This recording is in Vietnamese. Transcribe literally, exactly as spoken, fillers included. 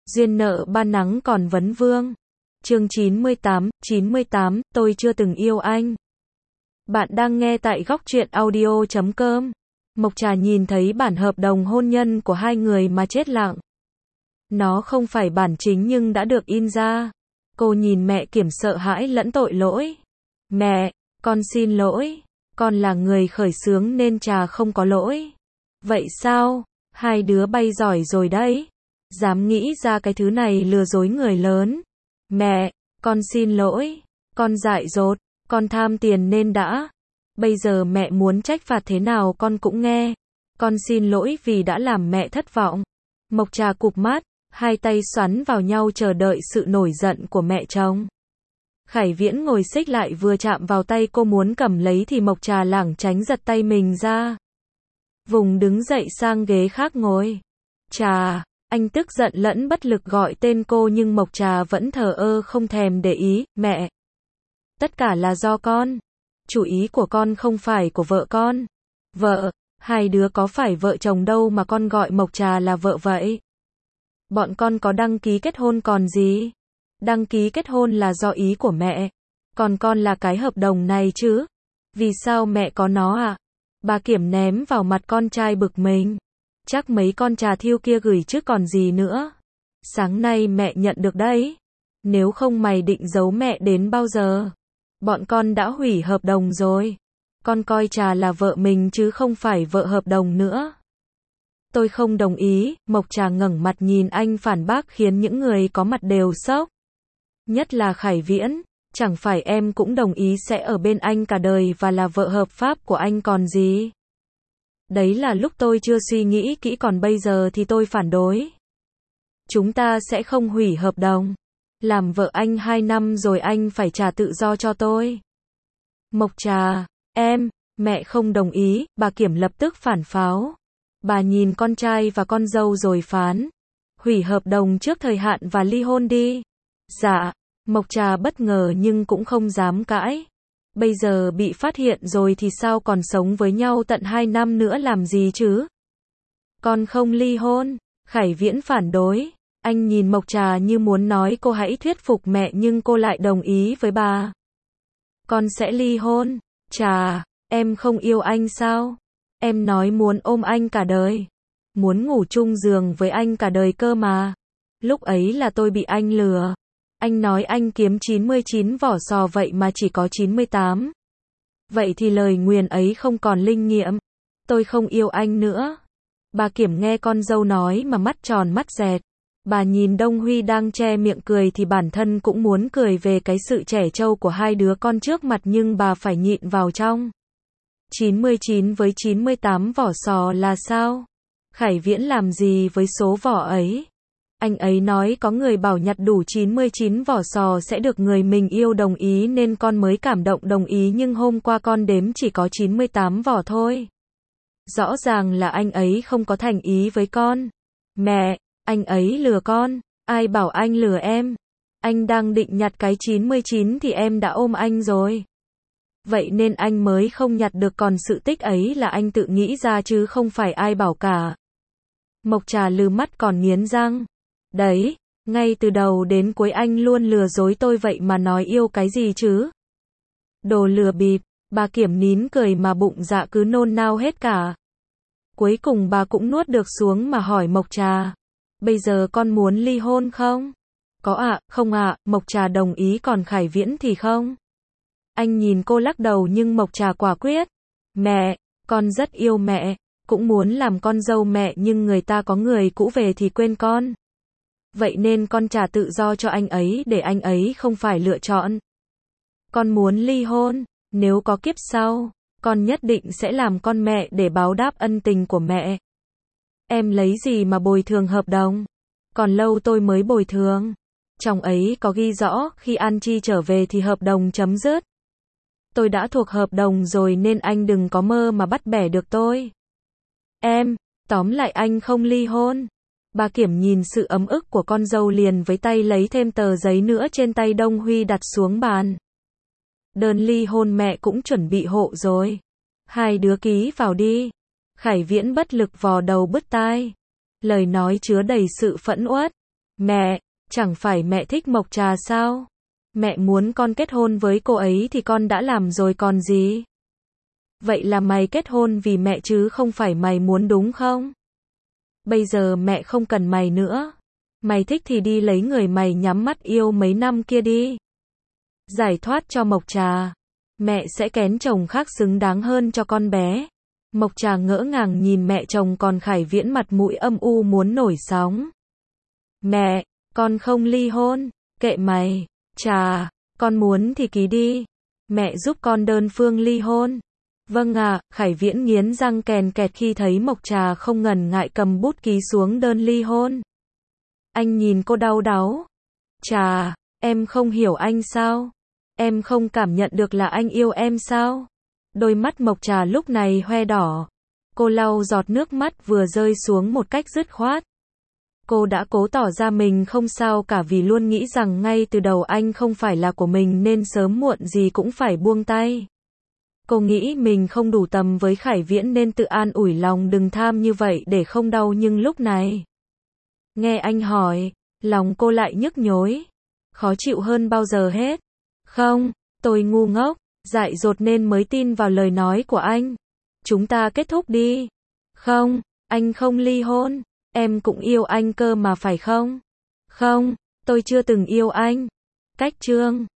Duyên nợ ban nắng còn vấn vương. Chương chín mươi tám, chín mươi tám, tôi chưa từng yêu anh. Bạn đang nghe tại góc truyện audio chấm com. Mộc Trà nhìn thấy bản hợp đồng hôn nhân của hai người mà chết lặng. Nó không phải bản chính nhưng đã được in ra. Cô nhìn mẹ Kiểm sợ hãi lẫn tội lỗi. Mẹ, con xin lỗi. Con là người khởi xướng nên Trà không có lỗi. Vậy sao? Hai đứa bay giỏi rồi đấy. Dám nghĩ ra cái thứ này lừa dối người lớn. Mẹ, con xin lỗi. Con dại dột. Con tham tiền nên đã. Bây giờ mẹ muốn trách phạt thế nào con cũng nghe. Con xin lỗi vì đã làm mẹ thất vọng. Mộc Trà cụp mắt, hai tay xoắn vào nhau chờ đợi sự nổi giận của mẹ chồng. Khải Viễn ngồi xích lại vừa chạm vào tay cô muốn cầm lấy thì Mộc Trà lảng tránh giật tay mình ra. Vùng đứng dậy sang ghế khác ngồi. Trà, anh tức giận lẫn bất lực gọi tên cô nhưng Mộc Trà vẫn thờ ơ không thèm để ý. Mẹ, tất cả là do con. Chủ ý của con không phải của vợ con. Vợ, hai đứa có phải vợ chồng đâu mà con gọi Mộc Trà là vợ vậy? Bọn con có đăng ký kết hôn còn gì? Đăng ký kết hôn là do ý của mẹ. Còn con là cái hợp đồng này chứ? Vì sao mẹ có nó à? Bà Kiểm ném vào mặt con trai bực mình. Chắc mấy con trà thiêu kia gửi chứ còn gì nữa. Sáng nay mẹ nhận được đấy. Nếu không mày định giấu mẹ đến bao giờ? Bọn con đã hủy hợp đồng rồi. Con coi Trà là vợ mình chứ không phải vợ hợp đồng nữa. Tôi không đồng ý. Mộc Trà ngẩng mặt nhìn anh phản bác khiến những người có mặt đều sốc. Nhất là Khải Viễn. Chẳng phải em cũng đồng ý sẽ ở bên anh cả đời và là vợ hợp pháp của anh còn gì? Đấy là lúc tôi chưa suy nghĩ kỹ còn bây giờ thì tôi phản đối. Chúng ta sẽ không hủy hợp đồng. Làm vợ anh hai năm rồi anh phải trả tự do cho tôi. Mộc Trà, em, mẹ không đồng ý, bà Kiểm lập tức phản pháo. Bà nhìn con trai và con dâu rồi phán. Hủy hợp đồng trước thời hạn và ly hôn đi. Dạ, Mộc Trà bất ngờ nhưng cũng không dám cãi. Bây giờ bị phát hiện rồi thì sao còn sống với nhau tận hai năm nữa làm gì chứ? Con không ly hôn. Khải Viễn phản đối. Anh nhìn Mộc Trà như muốn nói cô hãy thuyết phục mẹ nhưng cô lại đồng ý với bà. Con sẽ ly hôn. Trà, em không yêu anh sao? Em nói muốn ôm anh cả đời. Muốn ngủ chung giường với anh cả đời cơ mà. Lúc ấy là tôi bị anh lừa. Anh nói anh kiếm chín mươi chín vỏ sò vậy mà chỉ có chín mươi tám. Vậy thì lời nguyền ấy không còn linh nghiệm. Tôi không yêu anh nữa. Bà Kiểm nghe con dâu nói mà mắt tròn mắt dẹt. Bà nhìn Đông Huy đang che miệng cười thì bản thân cũng muốn cười về cái sự trẻ trâu của hai đứa con trước mặt nhưng bà phải nhịn vào trong. chín mươi chín với chín mươi tám vỏ sò là sao? Khải Viễn làm gì với số vỏ ấy? Anh ấy nói có người bảo nhặt đủ chín mươi chín vỏ sò sẽ được người mình yêu đồng ý nên con mới cảm động đồng ý nhưng hôm qua con đếm chỉ có chín mươi tám vỏ thôi. Rõ ràng là anh ấy không có thành ý với con. Mẹ, anh ấy lừa con. Ai bảo anh lừa em? Anh đang định nhặt cái chín mươi chín thì em đã ôm anh rồi. Vậy nên anh mới không nhặt được còn sự tích ấy là anh tự nghĩ ra chứ không phải ai bảo cả. Mộc Trà lừ mắt còn nghiến răng. Đấy, ngay từ đầu đến cuối anh luôn lừa dối tôi vậy mà nói yêu cái gì chứ? Đồ lừa bịp, bà Kiểm nín cười mà bụng dạ cứ nôn nao hết cả. Cuối cùng bà cũng nuốt được xuống mà hỏi Mộc Trà. Bây giờ con muốn ly hôn không? Có ạ, à, không ạ, à, Mộc Trà đồng ý còn Khải Viễn thì không. Anh nhìn cô lắc đầu nhưng Mộc Trà quả quyết. Mẹ, con rất yêu mẹ, cũng muốn làm con dâu mẹ nhưng người ta có người cũ về thì quên con. Vậy nên con trả tự do cho anh ấy để anh ấy không phải lựa chọn. Con muốn ly hôn, nếu có kiếp sau, con nhất định sẽ làm con mẹ để báo đáp ân tình của mẹ. Em lấy gì mà bồi thường hợp đồng? Còn lâu tôi mới bồi thường. Trong ấy có ghi rõ khi An Chi trở về thì hợp đồng chấm dứt. Tôi đã thuộc hợp đồng rồi nên anh đừng có mơ mà bắt bẻ được tôi. Em, tóm lại anh không ly hôn. Bà Kiểm nhìn sự ấm ức của con dâu liền với tay lấy thêm tờ giấy nữa trên tay Đông Huy đặt xuống bàn. Đơn ly hôn mẹ cũng chuẩn bị hộ rồi. Hai đứa ký vào đi. Khải Viễn bất lực vò đầu bứt tai. Lời nói chứa đầy sự phẫn uất. Mẹ, chẳng phải mẹ thích Mộc Trà sao? Mẹ muốn con kết hôn với cô ấy thì con đã làm rồi còn gì? Vậy là mày kết hôn vì mẹ chứ không phải mày muốn đúng không? Bây giờ mẹ không cần mày nữa. Mày thích thì đi lấy người mày nhắm mắt yêu mấy năm kia đi. Giải thoát cho Mộc Trà. Mẹ sẽ kén chồng khác xứng đáng hơn cho con bé. Mộc Trà ngỡ ngàng nhìn mẹ chồng, còn Khải Viễn mặt mũi âm u muốn nổi sóng. Mẹ, con không ly hôn. Kệ mày. Trà, con muốn thì ký đi. Mẹ giúp con đơn phương ly hôn. Vâng ạ, Khải Viễn nghiến răng kèn kẹt khi thấy Mộc Trà không ngần ngại cầm bút ký xuống đơn ly hôn. Anh nhìn cô đau đáu. Trà, em không hiểu anh sao? Em không cảm nhận được là anh yêu em sao? Đôi mắt Mộc Trà lúc này hoe đỏ. Cô lau giọt nước mắt vừa rơi xuống một cách dứt khoát. Cô đã cố tỏ ra mình không sao cả vì luôn nghĩ rằng ngay từ đầu anh không phải là của mình nên sớm muộn gì cũng phải buông tay. Cô nghĩ mình không đủ tầm với Khải Viễn nên tự an ủi lòng đừng tham như vậy để không đau, nhưng lúc này nghe anh hỏi, lòng cô lại nhức nhối, khó chịu hơn bao giờ hết. Không, tôi ngu ngốc, dại dột nên mới tin vào lời nói của anh. Chúng ta kết thúc đi. Không, anh không ly hôn. Em cũng yêu anh cơ mà phải không? Không, tôi chưa từng yêu anh. Cách chương